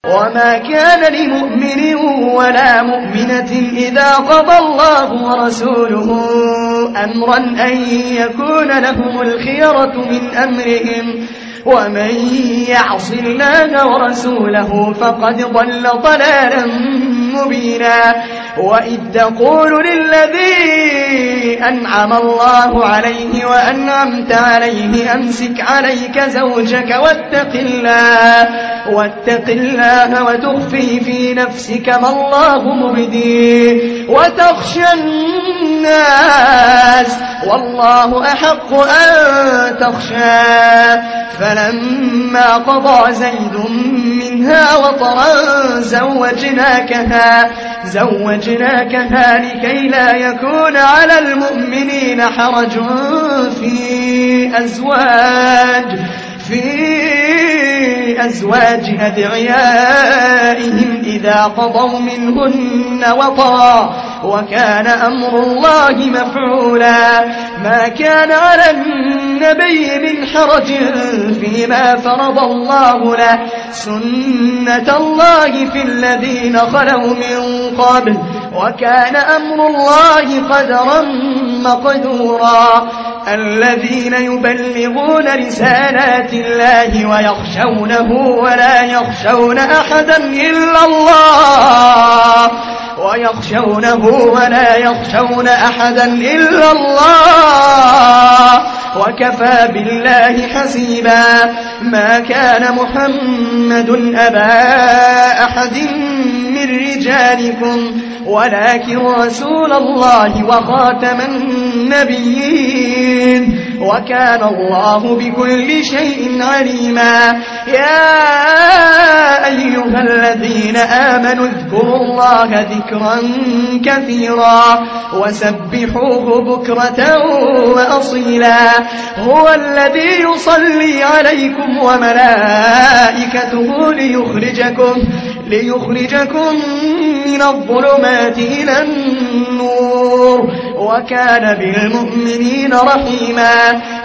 وما كان لمؤمن ولا مؤمنة إذا قضى الله ورسوله أمرا أن يكون لهم الخيرة من أمرهم ومن يعص الله ورسوله فقد ضل ضلالا مبينا. وإذ تقول للذي أنعم الله عليه وأنعمت عليه أمسك عليك زوجك واتق الله وتخفي في نفسك ما الله مبديه وتخشى الناس والله أحق أن تخشاه. فلما قضى زيد منها وطرا زوجناكها لكي لا يكون على المؤمنين حرج في أزواج أدعيائهم إذا قضوا منهن وطرا وكان أمر الله مفعولا. ما كان على النبي من حرج فيما فرض الله له سنة الله في الذين خلوا من قبل وكان أمر الله قدرا مقدورا. الذين يبلغون رسالات الله ويخشونه ولا يخشون أحدا إلا الله وكفى بالله حسيبا. ما كان محمد أبا أحد من رجالكم ولكن رسول الله وخاتم النبيين وكان الله بكل شيء عليما. يا أيها الذين آمنوا اذكروا الله ذكرا كثيرا وسبحوه بكرة وأصيلا. هو الذي يصلي عليكم وملائكته ليخرجكم من الظلمات إلى النور وكان بالمؤمنين رحيما.